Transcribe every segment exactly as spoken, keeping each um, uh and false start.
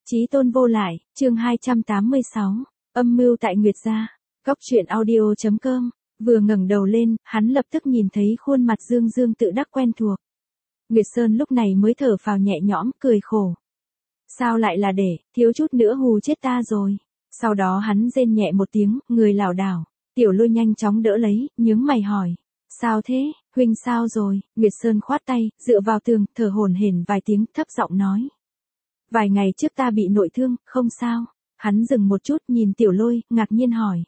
Chí tôn vô lại, chương hai trăm tám mươi sáu, âm mưu tại Nguyệt gia. Góc truyện audio chấm com, vừa ngẩng đầu lên, hắn lập tức nhìn thấy khuôn mặt Dương Dương tự đắc quen thuộc. Nguyệt Sơn lúc này mới thở phào nhẹ nhõm, cười khổ. Sao lại là để, thiếu chút nữa hù chết ta rồi. Sau đó hắn rên nhẹ một tiếng, người lảo đảo. Tiểu Lôi nhanh chóng đỡ lấy, nhướng mày hỏi. Sao thế, huynh sao rồi? Nguyệt Sơn khoát tay, dựa vào tường, thở hổn hển vài tiếng, thấp giọng nói. Vài ngày trước ta bị nội thương, không sao. Hắn dừng một chút nhìn Tiểu Lôi, ngạc nhiên hỏi.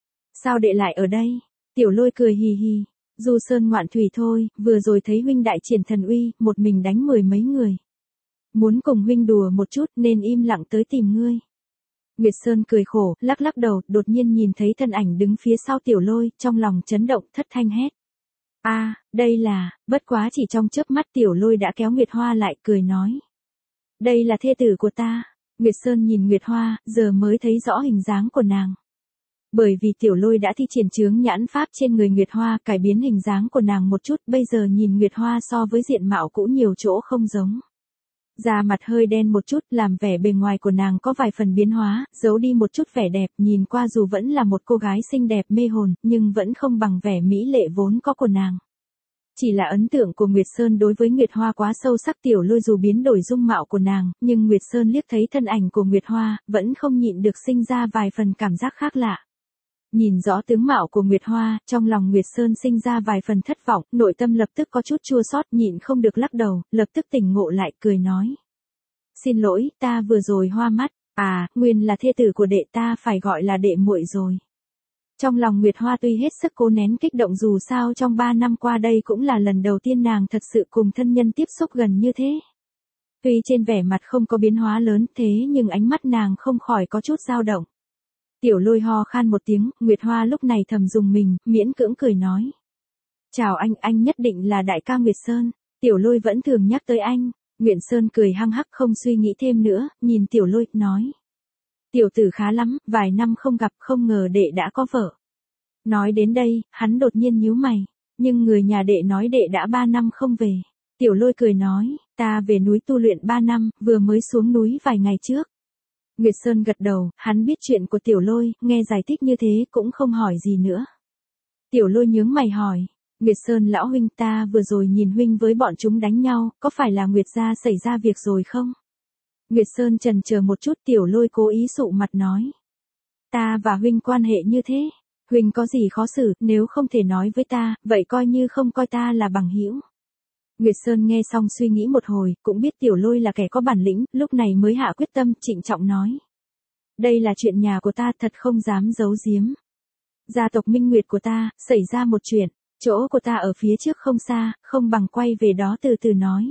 Sao đệ lại ở đây? Tiểu Lôi cười hì hì. Du sơn ngoạn thủy thôi, vừa rồi thấy huynh đại triển thần uy, một mình đánh mười mấy người. Muốn cùng huynh đùa một chút nên im lặng tới tìm ngươi. Nguyệt Sơn cười khổ, lắc lắc đầu, đột nhiên nhìn thấy thân ảnh đứng phía sau Tiểu Lôi, trong lòng chấn động, thất thanh hét. A, à, đây là, bất quá chỉ trong chớp mắt Tiểu Lôi đã kéo Nguyệt Hoa lại, cười nói. Đây là thê tử của ta. Nguyệt Sơn nhìn Nguyệt Hoa, giờ mới thấy rõ hình dáng của nàng. Bởi vì Tiểu Lôi đã thi triển chướng nhãn pháp trên người Nguyệt Hoa, cải biến hình dáng của nàng một chút, bây giờ nhìn Nguyệt Hoa so với diện mạo cũ nhiều chỗ không giống. Da mặt hơi đen một chút, làm vẻ bề ngoài của nàng có vài phần biến hóa, giấu đi một chút vẻ đẹp, nhìn qua dù vẫn là một cô gái xinh đẹp mê hồn, nhưng vẫn không bằng vẻ mỹ lệ vốn có của nàng. Chỉ là ấn tượng của Nguyệt Sơn đối với Nguyệt Hoa quá sâu sắc. Tiểu Lôi dù biến đổi dung mạo của nàng, nhưng Nguyệt Sơn liếc thấy thân ảnh của Nguyệt Hoa, vẫn không nhịn được sinh ra vài phần cảm giác khác lạ. Nhìn rõ tướng mạo của Nguyệt Hoa, trong lòng Nguyệt Sơn sinh ra vài phần thất vọng, nội tâm lập tức có chút chua xót, nhịn không được lắc đầu, lập tức tỉnh ngộ lại, cười nói. Xin lỗi, ta vừa rồi hoa mắt, à, nguyên là thê tử của đệ, ta phải gọi là đệ muội rồi. Trong lòng Nguyệt Hoa tuy hết sức cố nén kích động, dù sao trong ba năm qua đây cũng là lần đầu tiên nàng thật sự cùng thân nhân tiếp xúc gần như thế. Tuy trên vẻ mặt không có biến hóa lớn thế nhưng ánh mắt nàng không khỏi có chút dao động. Tiểu Lôi ho khan một tiếng, Nguyệt Hoa lúc này thầm dùng mình, miễn cưỡng cười nói. Chào anh, anh nhất định là đại ca Nguyệt Sơn. Tiểu Lôi vẫn thường nhắc tới anh. Nguyệt Sơn cười hăng hắc không suy nghĩ thêm nữa, nhìn Tiểu Lôi, nói. Tiểu tử khá lắm, vài năm không gặp, không ngờ đệ đã có vợ. Nói đến đây, hắn đột nhiên nhíu mày. Nhưng người nhà đệ nói đệ đã ba năm không về. Tiểu Lôi cười nói, ta về núi tu luyện ba năm, vừa mới xuống núi vài ngày trước. Nguyệt Sơn gật đầu, hắn biết chuyện của Tiểu Lôi, nghe giải thích như thế cũng không hỏi gì nữa. Tiểu Lôi nhướng mày hỏi, Nguyệt Sơn lão huynh, ta vừa rồi nhìn huynh với bọn chúng đánh nhau, có phải là Nguyệt gia xảy ra việc rồi không? Nguyệt Sơn chần chờ một chút. Tiểu Lôi cố ý sụ mặt nói. Ta và huynh quan hệ như thế, huynh có gì khó xử, nếu không thể nói với ta, vậy coi như không coi ta là bằng hữu. Nguyệt Sơn nghe xong suy nghĩ một hồi, cũng biết Tiểu Lôi là kẻ có bản lĩnh, lúc này mới hạ quyết tâm, trịnh trọng nói. Đây là chuyện nhà của ta, thật không dám giấu giếm. Gia tộc Minh Nguyệt của ta, xảy ra một chuyện, chỗ của ta ở phía trước không xa, không bằng quay về đó từ từ nói.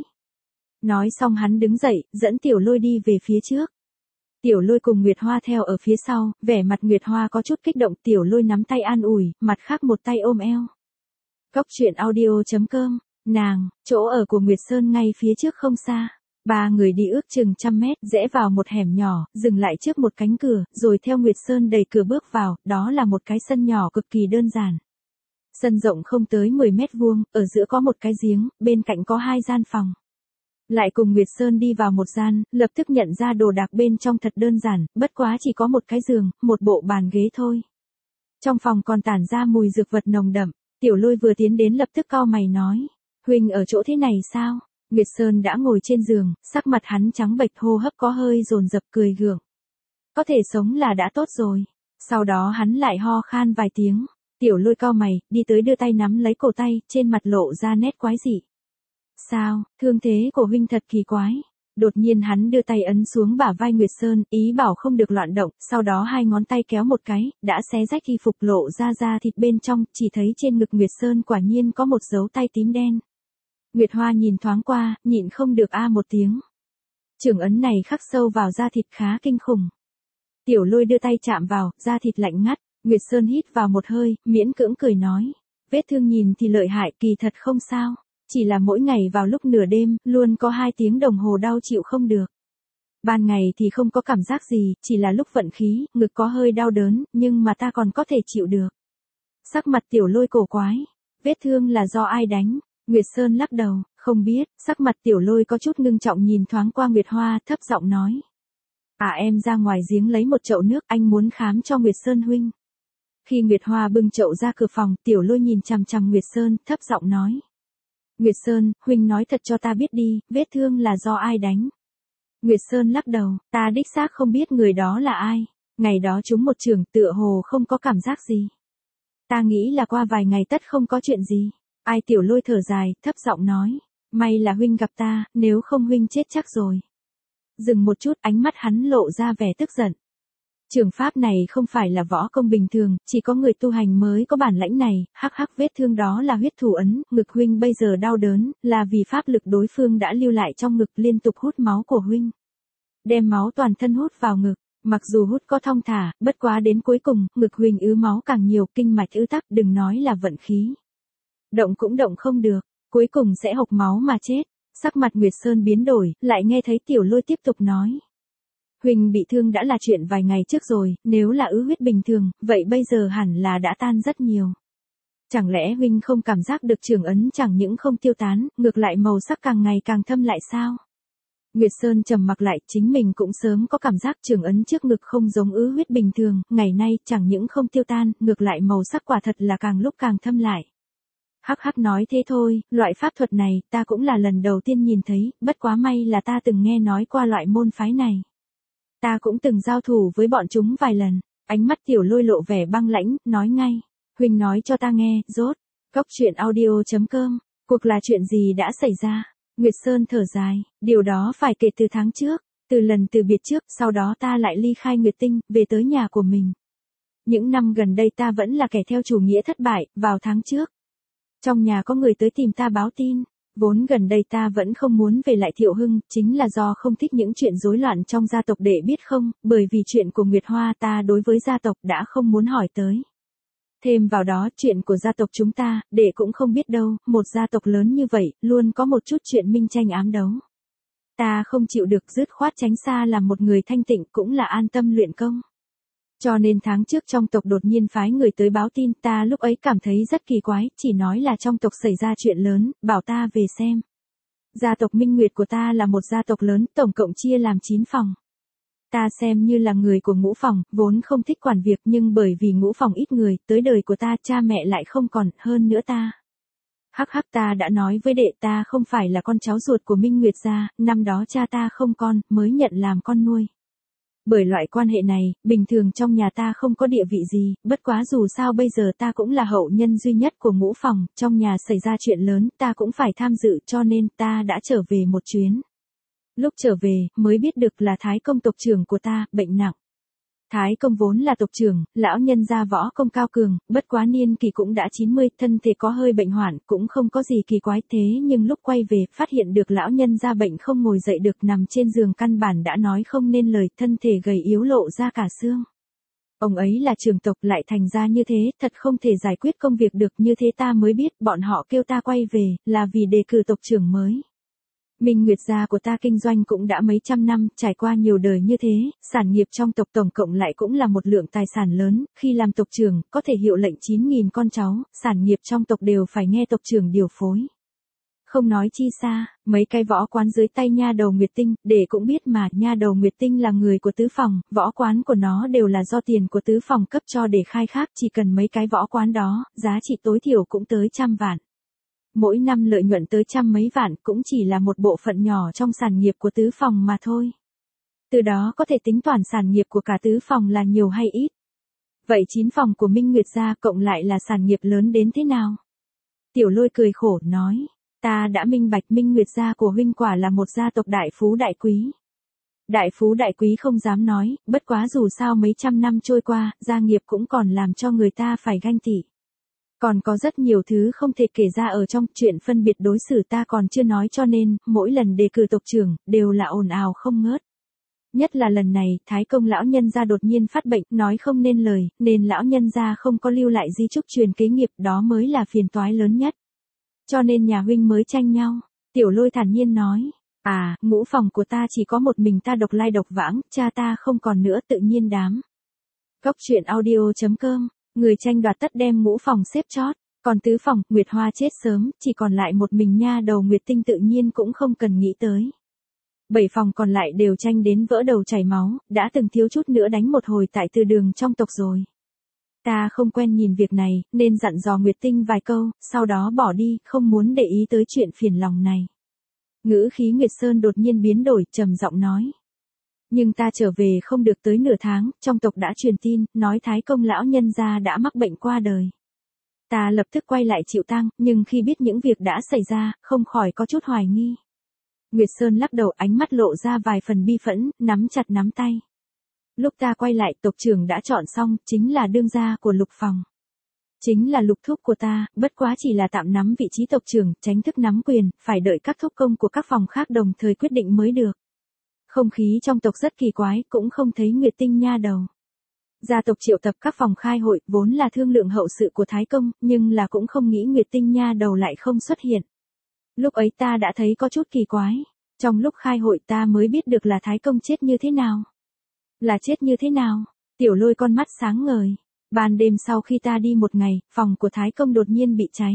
Nói xong hắn đứng dậy, dẫn Tiểu Lôi đi về phía trước. Tiểu Lôi cùng Nguyệt Hoa theo ở phía sau, vẻ mặt Nguyệt Hoa có chút kích động. Tiểu Lôi nắm tay an ủi, mặt khác một tay ôm eo. Góc truyện audio chấm com. Nàng, chỗ ở của Nguyệt Sơn ngay phía trước không xa. Ba người đi ước chừng trăm mét, rẽ vào một hẻm nhỏ, dừng lại trước một cánh cửa, rồi theo Nguyệt Sơn đẩy cửa bước vào, đó là một cái sân nhỏ cực kỳ đơn giản. Sân rộng không tới mười mét vuông, ở giữa có một cái giếng, bên cạnh có hai gian phòng. Lại cùng Nguyệt Sơn đi vào một gian, lập tức nhận ra đồ đạc bên trong thật đơn giản, bất quá chỉ có một cái giường, một bộ bàn ghế thôi. Trong phòng còn tản ra mùi dược vật nồng đậm. Tiểu Lôi vừa tiến đến lập tức cau mày nói. Huynh ở chỗ thế này sao? Nguyệt Sơn đã ngồi trên giường, sắc mặt hắn trắng bệch, hô hấp có hơi dồn dập, cười gượng. Có thể sống là đã tốt rồi. Sau đó hắn lại ho khan vài tiếng. Tiểu Lôi cau mày, đi tới đưa tay nắm lấy cổ tay, trên mặt lộ ra nét quái dị. Sao, thương thế của huynh thật kỳ quái. Đột nhiên hắn đưa tay ấn xuống bả vai Nguyệt Sơn, ý bảo không được loạn động, sau đó hai ngón tay kéo một cái, đã xé rách y phục lộ ra da thịt bên trong, chỉ thấy trên ngực Nguyệt Sơn quả nhiên có một dấu tay tím đen. Nguyệt Hoa nhìn thoáng qua, nhịn không được a một tiếng. Trường ấn này khắc sâu vào da thịt khá kinh khủng. Tiểu Lôi đưa tay chạm vào, da thịt lạnh ngắt. Nguyệt Sơn hít vào một hơi, miễn cưỡng cười nói. Vết thương nhìn thì lợi hại, kỳ thật không sao. Chỉ là mỗi ngày vào lúc nửa đêm, luôn có hai tiếng đồng hồ đau chịu không được. Ban ngày thì không có cảm giác gì, chỉ là lúc vận khí, ngực có hơi đau đớn, nhưng mà ta còn có thể chịu được. Sắc mặt Tiểu Lôi cổ quái. Vết thương là do ai đánh? Nguyệt Sơn lắc đầu, không biết. Sắc mặt Tiểu Lôi có chút ngưng trọng, nhìn thoáng qua Nguyệt Hoa, thấp giọng nói. À em ra ngoài giếng lấy một chậu nước, anh muốn khám cho Nguyệt Sơn huynh. Khi Nguyệt Hoa bưng chậu ra cửa phòng, Tiểu Lôi nhìn chằm chằm Nguyệt Sơn, thấp giọng nói. Nguyệt Sơn, huynh nói thật cho ta biết đi, vết thương là do ai đánh? Nguyệt Sơn lắc đầu, ta đích xác không biết người đó là ai. Ngày đó chúng một trường tựa hồ không có cảm giác gì. Ta nghĩ là qua vài ngày tất không có chuyện gì. Ai? Tiểu Lôi thở dài, thấp giọng nói. May là huynh gặp ta, nếu không huynh chết chắc rồi. Dừng một chút, ánh mắt hắn lộ ra vẻ tức giận. Trường pháp này không phải là võ công bình thường, chỉ có người tu hành mới có bản lãnh này, hắc hắc vết thương đó là huyết thủ ấn, ngực huynh bây giờ đau đớn, là vì pháp lực đối phương đã lưu lại trong ngực liên tục hút máu của huynh. Đem máu toàn thân hút vào ngực, mặc dù hút có thong thả, bất quá đến cuối cùng, ngực huynh ứ máu càng nhiều, kinh mạch ứ tắc, đừng nói là vận khí. Động cũng động không được, cuối cùng sẽ hộc máu mà chết. Sắc mặt Nguyệt Sơn biến đổi, lại nghe thấy Tiểu Lôi tiếp tục nói. Huynh bị thương đã là chuyện vài ngày trước rồi, nếu là ứ huyết bình thường, vậy bây giờ hẳn là đã tan rất nhiều. Chẳng lẽ huynh không cảm giác được trường ấn chẳng những không tiêu tán, ngược lại màu sắc càng ngày càng thâm lại sao? Nguyệt Sơn trầm mặc lại, chính mình cũng sớm có cảm giác trường ấn trước ngực không giống ứ huyết bình thường, ngày nay chẳng những không tiêu tan, ngược lại màu sắc quả thật là càng lúc càng thâm lại. Hắc hắc nói thế thôi, loại pháp thuật này ta cũng là lần đầu tiên nhìn thấy, bất quá may là ta từng nghe nói qua loại môn phái này. Ta cũng từng giao thủ với bọn chúng vài lần, ánh mắt Tiểu Lôi lộ vẻ băng lãnh, nói ngay. Huynh nói cho ta nghe, rốt. Cốc truyện audio chấm com, cuộc là chuyện gì đã xảy ra? Nguyệt Sơn thở dài, điều đó phải kể từ tháng trước, từ lần từ biệt trước, sau đó ta lại ly khai Nguyệt Tinh, về tới nhà của mình. Những năm gần đây ta vẫn là kẻ theo chủ nghĩa thất bại, vào tháng trước. Trong nhà có người tới tìm ta báo tin, vốn gần đây ta vẫn không muốn về lại Thiệu Hưng, chính là do không thích những chuyện rối loạn trong gia tộc, để biết không, bởi vì chuyện của Nguyệt Hoa ta đối với gia tộc đã không muốn hỏi tới. Thêm vào đó chuyện của gia tộc chúng ta, đệ cũng không biết đâu, một gia tộc lớn như vậy, luôn có một chút chuyện minh tranh ám đấu. Ta không chịu được, dứt khoát tránh xa làm một người thanh tịnh, cũng là an tâm luyện công. Cho nên tháng trước trong tộc đột nhiên phái người tới báo tin, ta lúc ấy cảm thấy rất kỳ quái, chỉ nói là trong tộc xảy ra chuyện lớn, bảo ta về xem. Gia tộc Minh Nguyệt của ta là một gia tộc lớn, tổng cộng chia làm chín phòng. Ta xem như là người của ngũ phòng, vốn không thích quản việc, nhưng bởi vì ngũ phòng ít người, tới đời của ta cha mẹ lại không còn, hơn nữa ta. Hắc hắc ta đã nói với đệ, ta không phải là con cháu ruột của Minh Nguyệt gia, năm đó cha ta không con, mới nhận làm con nuôi. Bởi loại quan hệ này, bình thường trong nhà ta không có địa vị gì, bất quá dù sao bây giờ ta cũng là hậu nhân duy nhất của ngũ phòng, trong nhà xảy ra chuyện lớn, ta cũng phải tham dự, cho nên ta đã trở về một chuyến. Lúc trở về, mới biết được là Thái công tộc trưởng của ta, bệnh nặng. Thái công vốn là tộc trưởng, lão nhân gia võ công cao cường, bất quá niên kỳ cũng đã chín mươi, thân thể có hơi bệnh hoạn, cũng không có gì kỳ quái, thế nhưng lúc quay về, phát hiện được lão nhân gia bệnh không ngồi dậy được, nằm trên giường căn bản đã nói không nên lời, thân thể gầy yếu lộ ra cả xương. Ông ấy là trưởng tộc lại thành ra như thế, thật không thể giải quyết công việc được, như thế ta mới biết, bọn họ kêu ta quay về, là vì đề cử tộc trưởng mới. Minh Nguyệt gia của ta kinh doanh cũng đã mấy trăm năm, trải qua nhiều đời như thế, sản nghiệp trong tộc tổng cộng lại cũng là một lượng tài sản lớn, khi làm tộc trưởng, có thể hiệu lệnh chín nghìn con cháu, sản nghiệp trong tộc đều phải nghe tộc trưởng điều phối. Không nói chi xa, mấy cái võ quán dưới tay nha đầu Nguyệt Tinh, để cũng biết mà, nha đầu Nguyệt Tinh là người của tứ phòng, võ quán của nó đều là do tiền của tứ phòng cấp cho để khai thác, chỉ cần mấy cái võ quán đó, giá trị tối thiểu cũng tới trăm vạn. Mỗi năm lợi nhuận tới trăm mấy vạn, cũng chỉ là một bộ phận nhỏ trong sản nghiệp của tứ phòng mà thôi. Từ đó có thể tính toàn sản nghiệp của cả tứ phòng là nhiều hay ít. Vậy chín phòng của Minh Nguyệt gia cộng lại là sản nghiệp lớn đến thế nào? Tiểu Lôi cười khổ nói, ta đã minh bạch, Minh Nguyệt gia của huynh quả là một gia tộc đại phú đại quý. Đại phú đại quý không dám nói, bất quá dù sao mấy trăm năm trôi qua, gia nghiệp cũng còn làm cho người ta phải ganh tị. Còn có rất nhiều thứ không thể kể ra ở trong chuyện phân biệt đối xử ta còn chưa nói, cho nên, mỗi lần đề cử tộc trưởng, đều là ồn ào không ngớt. Nhất là lần này, Thái công lão nhân gia đột nhiên phát bệnh, nói không nên lời, nên lão nhân gia không có lưu lại di chúc truyền kế nghiệp, đó mới là phiền toái lớn nhất. Cho nên nhà huynh mới tranh nhau. Tiểu Lôi thản nhiên nói, à, ngũ phòng của ta chỉ có một mình ta độc lai độc vãng, cha ta không còn nữa, tự nhiên đám. Cốc truyện audio chấm com, người tranh đoạt tất đem ngũ phòng xếp chót, còn tứ phòng, Nguyệt Hoa chết sớm, chỉ còn lại một mình nha đầu Nguyệt Tinh, tự nhiên cũng không cần nghĩ tới. Bảy phòng còn lại đều tranh đến vỡ đầu chảy máu, đã từng thiếu chút nữa đánh một hồi tại từ đường trong tộc rồi. Ta không quen nhìn việc này, nên dặn dò Nguyệt Tinh vài câu, sau đó bỏ đi, không muốn để ý tới chuyện phiền lòng này. Ngữ khí Nguyệt Sơn đột nhiên biến đổi, trầm giọng nói. Nhưng ta trở về không được tới nửa tháng, trong tộc đã truyền tin, nói Thái Công lão nhân gia đã mắc bệnh qua đời. Ta lập tức quay lại chịu tang, nhưng khi biết những việc đã xảy ra, không khỏi có chút hoài nghi. Nguyệt Sơn lắc đầu, ánh mắt lộ ra vài phần bi phẫn, nắm chặt nắm tay. Lúc ta quay lại, tộc trưởng đã chọn xong, chính là đương gia của Lục phòng. Chính là Lục thúc của ta, bất quá chỉ là tạm nắm vị trí tộc trưởng, tránh thức nắm quyền, phải đợi các thúc công của các phòng khác đồng thời quyết định mới được. Không khí trong tộc rất kỳ quái, cũng không thấy Nguyệt Tinh nha đầu. Gia tộc triệu tập các phòng khai hội, vốn là thương lượng hậu sự của Thái Công, nhưng là cũng không nghĩ Nguyệt Tinh nha đầu lại không xuất hiện. Lúc ấy ta đã thấy có chút kỳ quái. Trong lúc khai hội ta mới biết được là Thái Công chết như thế nào. Là chết như thế nào? Tiểu Lôi con mắt sáng ngời. Ban đêm sau khi ta đi một ngày, phòng của Thái Công đột nhiên bị cháy.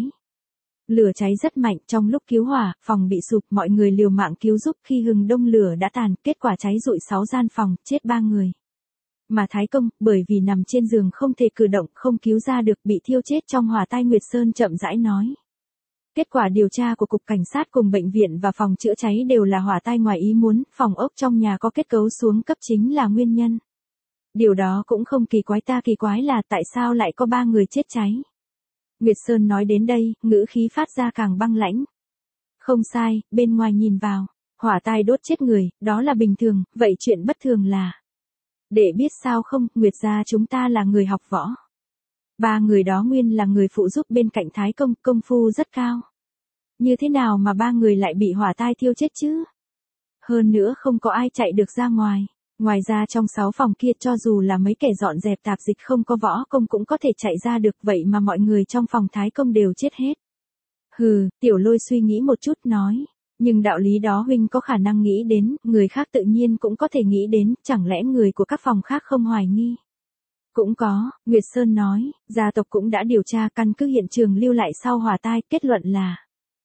Lửa cháy rất mạnh, trong lúc cứu hỏa, phòng bị sụp, mọi người liều mạng cứu giúp, khi hừng đông lửa đã tàn, kết quả cháy rụi sáu gian phòng, chết ba người. Mà Thái Công, bởi vì nằm trên giường không thể cử động, không cứu ra được, bị thiêu chết trong hỏa tai. Nguyệt Sơn chậm rãi nói. Kết quả điều tra của Cục Cảnh sát cùng bệnh viện và phòng chữa cháy đều là hỏa tai ngoài ý muốn, phòng ốc trong nhà có kết cấu xuống cấp chính là nguyên nhân. Điều đó cũng không kỳ quái, ta kỳ quái là tại sao lại có ba người chết cháy. Nguyệt Sơn nói đến đây, ngữ khí phát ra càng băng lãnh. Không sai, bên ngoài nhìn vào, hỏa tai đốt chết người, đó là bình thường, vậy chuyện bất thường là. Để biết sao không, Nguyệt gia chúng ta là người học võ. Ba người đó nguyên là người phụ giúp bên cạnh Thái Công, công phu rất cao. Như thế nào mà ba người lại bị hỏa tai thiêu chết chứ? Hơn nữa không có ai chạy được ra ngoài. Ngoài ra trong sáu phòng kia cho dù là mấy kẻ dọn dẹp tạp dịch không có võ công cũng có thể chạy ra được, vậy mà mọi người trong phòng Thái Công đều chết hết. Hừ, Tiểu Lôi suy nghĩ một chút nói. Nhưng đạo lý đó huynh có khả năng nghĩ đến, người khác tự nhiên cũng có thể nghĩ đến, chẳng lẽ người của các phòng khác không hoài nghi? Cũng có, Nguyệt Sơn nói, gia tộc cũng đã điều tra, căn cứ hiện trường lưu lại sau hỏa tai, kết luận là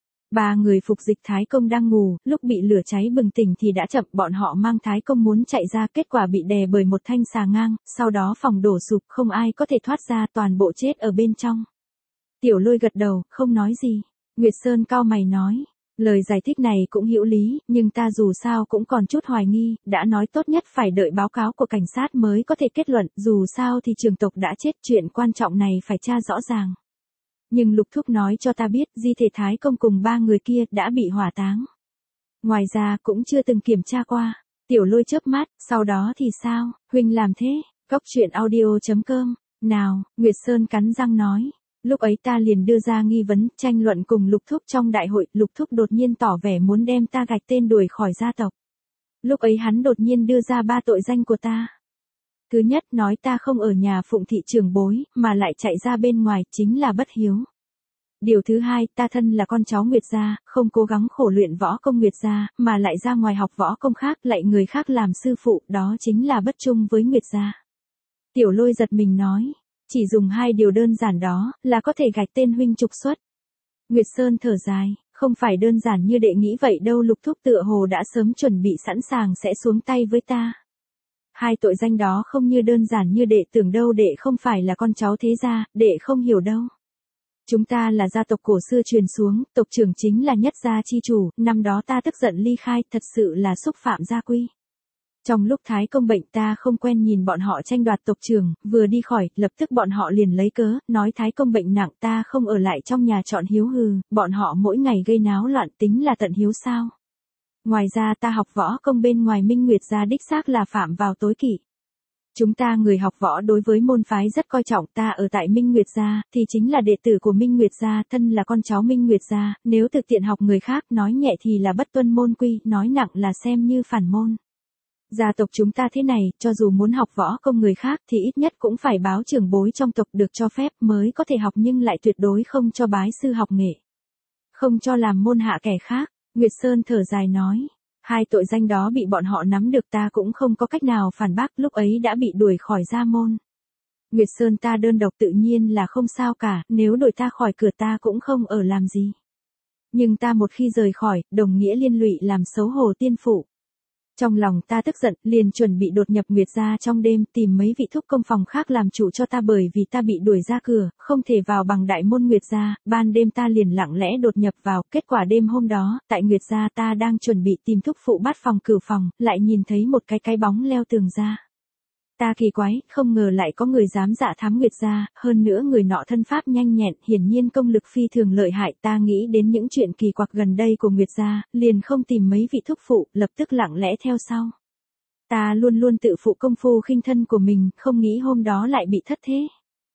ba người phục dịch Thái Công đang ngủ, lúc bị lửa cháy bừng tỉnh thì đã chậm, bọn họ mang Thái Công muốn chạy ra, kết quả bị đè bởi một thanh xà ngang, sau đó phòng đổ sụp, không ai có thể thoát ra, toàn bộ chết ở bên trong. Tiểu Lôi gật đầu, không nói gì. Nguyệt Sơn cau mày nói, lời giải thích này cũng hữu lý, nhưng ta dù sao cũng còn chút hoài nghi, đã nói tốt nhất phải đợi báo cáo của cảnh sát mới có thể kết luận, dù sao thì trường tộc đã chết, chuyện quan trọng này phải tra rõ ràng. Nhưng Lục thúc nói cho ta biết, di thể Thái Công cùng ba người kia đã bị hỏa táng. Ngoài ra cũng chưa từng kiểm tra qua. Tiểu Lôi chớp mắt, sau đó thì sao, huynh làm thế? Cóc truyện audio chấm com, nào, Nguyệt Sơn cắn răng nói. Lúc ấy ta liền đưa ra nghi vấn, tranh luận cùng Lục thúc trong đại hội, Lục thúc đột nhiên tỏ vẻ muốn đem ta gạch tên đuổi khỏi gia tộc. Lúc ấy hắn đột nhiên đưa ra ba tội danh của ta. Thứ nhất, nói ta không ở nhà phụng thị trưởng bối, mà lại chạy ra bên ngoài, chính là bất hiếu. Điều thứ hai, ta thân là con cháu Nguyệt gia, không cố gắng khổ luyện võ công Nguyệt gia, mà lại ra ngoài học võ công khác, lại người khác làm sư phụ, đó chính là bất trung với Nguyệt gia. Tiểu Lôi giật mình nói, chỉ dùng hai điều đơn giản đó, là có thể gạch tên huynh trục xuất. Nguyệt Sơn thở dài, không phải đơn giản như đệ nghĩ vậy đâu, Lục thúc tựa hồ đã sớm chuẩn bị sẵn sàng sẽ xuống tay với ta. Hai tội danh đó không như đơn giản như đệ tưởng đâu, đệ không phải là con cháu thế gia, đệ không hiểu đâu. Chúng ta là gia tộc cổ xưa truyền xuống, tộc trưởng chính là nhất gia chi chủ, năm đó ta tức giận ly khai, thật sự là xúc phạm gia quy. Trong lúc Thái Công bệnh ta không quen nhìn bọn họ tranh đoạt tộc trưởng, vừa đi khỏi, lập tức bọn họ liền lấy cớ, nói Thái Công bệnh nặng, ta không ở lại trong nhà chọn hiếu hừ, bọn họ mỗi ngày gây náo loạn, tính là tận hiếu sao. Ngoài ra ta học võ công bên ngoài Minh Nguyệt gia đích xác là phạm vào tối kỵ. Chúng ta người học võ đối với môn phái rất coi trọng, ta ở tại Minh Nguyệt gia, thì chính là đệ tử của Minh Nguyệt gia, thân là con cháu Minh Nguyệt gia, nếu thực tiện học người khác, nói nhẹ thì là bất tuân môn quy, nói nặng là xem như phản môn. Gia tộc chúng ta thế này, cho dù muốn học võ công người khác thì ít nhất cũng phải báo trưởng bối trong tộc được cho phép mới có thể học, nhưng lại tuyệt đối không cho bái sư học nghệ. Không cho làm môn hạ kẻ khác. Nguyệt Sơn thở dài nói, hai tội danh đó bị bọn họ nắm được, ta cũng không có cách nào phản bác, lúc ấy đã bị đuổi khỏi gia môn. Nguyệt Sơn ta đơn độc tự nhiên là không sao cả, nếu đuổi ta khỏi cửa ta cũng không ở làm gì. Nhưng ta một khi rời khỏi, đồng nghĩa liên lụy làm xấu hổ tiên phụ. Trong lòng ta tức giận, liền chuẩn bị đột nhập Nguyệt gia trong đêm, tìm mấy vị thúc công phòng khác làm chủ cho ta, bởi vì ta bị đuổi ra cửa, không thể vào bằng đại môn Nguyệt gia. Ban đêm ta liền lặng lẽ đột nhập vào, kết quả đêm hôm đó, tại Nguyệt gia ta đang chuẩn bị tìm thúc phụ bát phòng cửu phòng, lại nhìn thấy một cái cái bóng leo tường ra. Ta kỳ quái, không ngờ lại có người dám dạ thám Nguyệt gia, hơn nữa người nọ thân pháp nhanh nhẹn, hiển nhiên công lực phi thường lợi hại. Ta nghĩ đến những chuyện kỳ quặc gần đây của Nguyệt gia, liền không tìm mấy vị thúc phụ, lập tức lặng lẽ theo sau. Ta luôn luôn tự phụ công phu khinh thân của mình, không nghĩ hôm đó lại bị thất thế.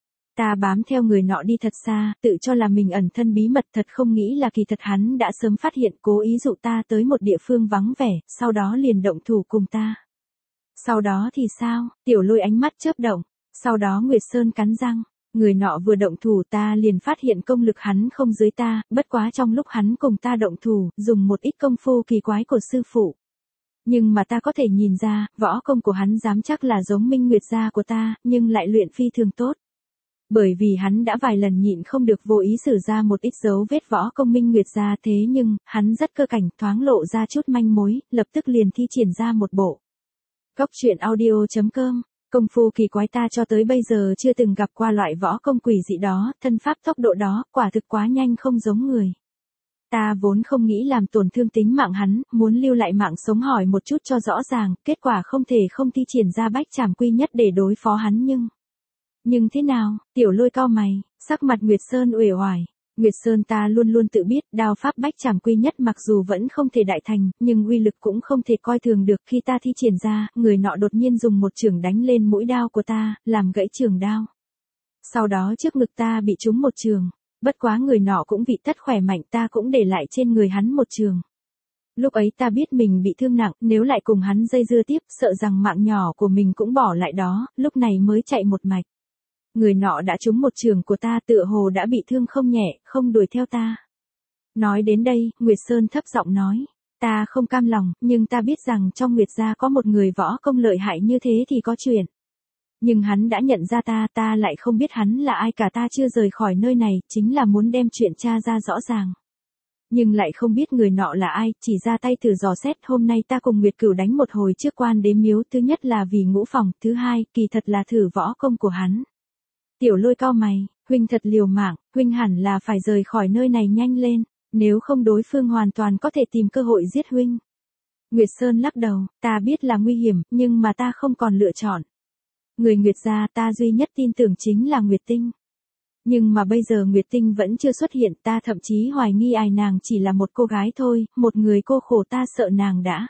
Ta bám theo người nọ đi thật xa, tự cho là mình ẩn thân bí mật, thật không nghĩ là kỳ thật hắn đã sớm phát hiện, cố ý dụ ta tới một địa phương vắng vẻ, sau đó liền động thủ cùng ta. Sau đó thì sao? Tiểu Lôi ánh mắt chớp động. Sau đó Nguyệt Sơn cắn răng. Người nọ vừa động thủ ta liền phát hiện công lực hắn không dưới ta, bất quá trong lúc hắn cùng ta động thủ, dùng một ít công phu kỳ quái của sư phụ. Nhưng mà ta có thể nhìn ra, võ công của hắn dám chắc là giống Minh Nguyệt gia của ta, nhưng lại luyện phi thường tốt. Bởi vì hắn đã vài lần nhịn không được vô ý sử ra một ít dấu vết võ công Minh Nguyệt gia, thế nhưng, hắn rất cơ cảnh, thoáng lộ ra chút manh mối, lập tức liền thi triển ra một bộ. Cốc truyện audio chấm com, công phu kỳ quái ta cho tới bây giờ chưa từng gặp qua loại võ công quỷ dị đó, thân pháp tốc độ đó, quả thực quá nhanh không giống người. Ta vốn không nghĩ làm tổn thương tính mạng hắn, muốn lưu lại mạng sống hỏi một chút cho rõ ràng, kết quả không thể không thi triển ra bách trảm quy nhất để đối phó hắn nhưng... Nhưng thế nào? Tiểu Lôi cau mày, sắc mặt Nguyệt Sơn uể oải. Nguyệt Sơn ta luôn luôn tự biết, đao pháp bách trảm quy nhất mặc dù vẫn không thể đại thành, nhưng uy lực cũng không thể coi thường được. Khi ta thi triển ra, người nọ đột nhiên dùng một chưởng đánh lên mũi đao của ta, làm gãy chưởng đao. Sau đó trước ngực ta bị trúng một chưởng, bất quá người nọ cũng vị tất khỏe mạnh, ta cũng để lại trên người hắn một chưởng. Lúc ấy ta biết mình bị thương nặng, nếu lại cùng hắn dây dưa tiếp, sợ rằng mạng nhỏ của mình cũng bỏ lại đó, lúc này mới chạy một mạch. Người nọ đã trúng một chưởng của ta, tựa hồ đã bị thương không nhẹ, không đuổi theo ta. Nói đến đây, Nguyệt Sơn thấp giọng nói, ta không cam lòng, nhưng ta biết rằng trong Nguyệt gia có một người võ công lợi hại như thế thì có chuyện. Nhưng hắn đã nhận ra ta, ta lại không biết hắn là ai cả, ta chưa rời khỏi nơi này, chính là muốn đem chuyện tra ra rõ ràng. Nhưng lại không biết người nọ là ai, chỉ ra tay thử dò xét. Hôm nay ta cùng Nguyệt Cửu đánh một hồi trước quan đế miếu, thứ nhất là vì ngũ phòng, thứ hai, kỳ thật là thử võ công của hắn. Tiểu Lôi cau mày, huynh thật liều mạng, huynh hẳn là phải rời khỏi nơi này nhanh lên, nếu không đối phương hoàn toàn có thể tìm cơ hội giết huynh. Nguyệt Sơn lắc đầu, ta biết là nguy hiểm, nhưng mà ta không còn lựa chọn. Người Nguyệt gia ta duy nhất tin tưởng chính là Nguyệt Tinh. Nhưng mà bây giờ Nguyệt Tinh vẫn chưa xuất hiện, ta thậm chí hoài nghi ai nàng chỉ là một cô gái thôi, một người cô khổ, ta sợ nàng đã.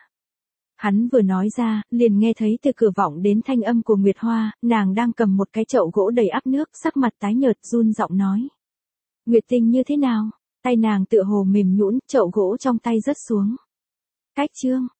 Hắn vừa nói ra, liền nghe thấy từ cửa vọng đến thanh âm của Nguyệt Hoa, nàng đang cầm một cái chậu gỗ đầy ắp nước, sắc mặt tái nhợt, run giọng nói. Nguyệt Tinh như thế nào? Tay nàng tựa hồ mềm nhũn, chậu gỗ trong tay rớt xuống. Cách chương.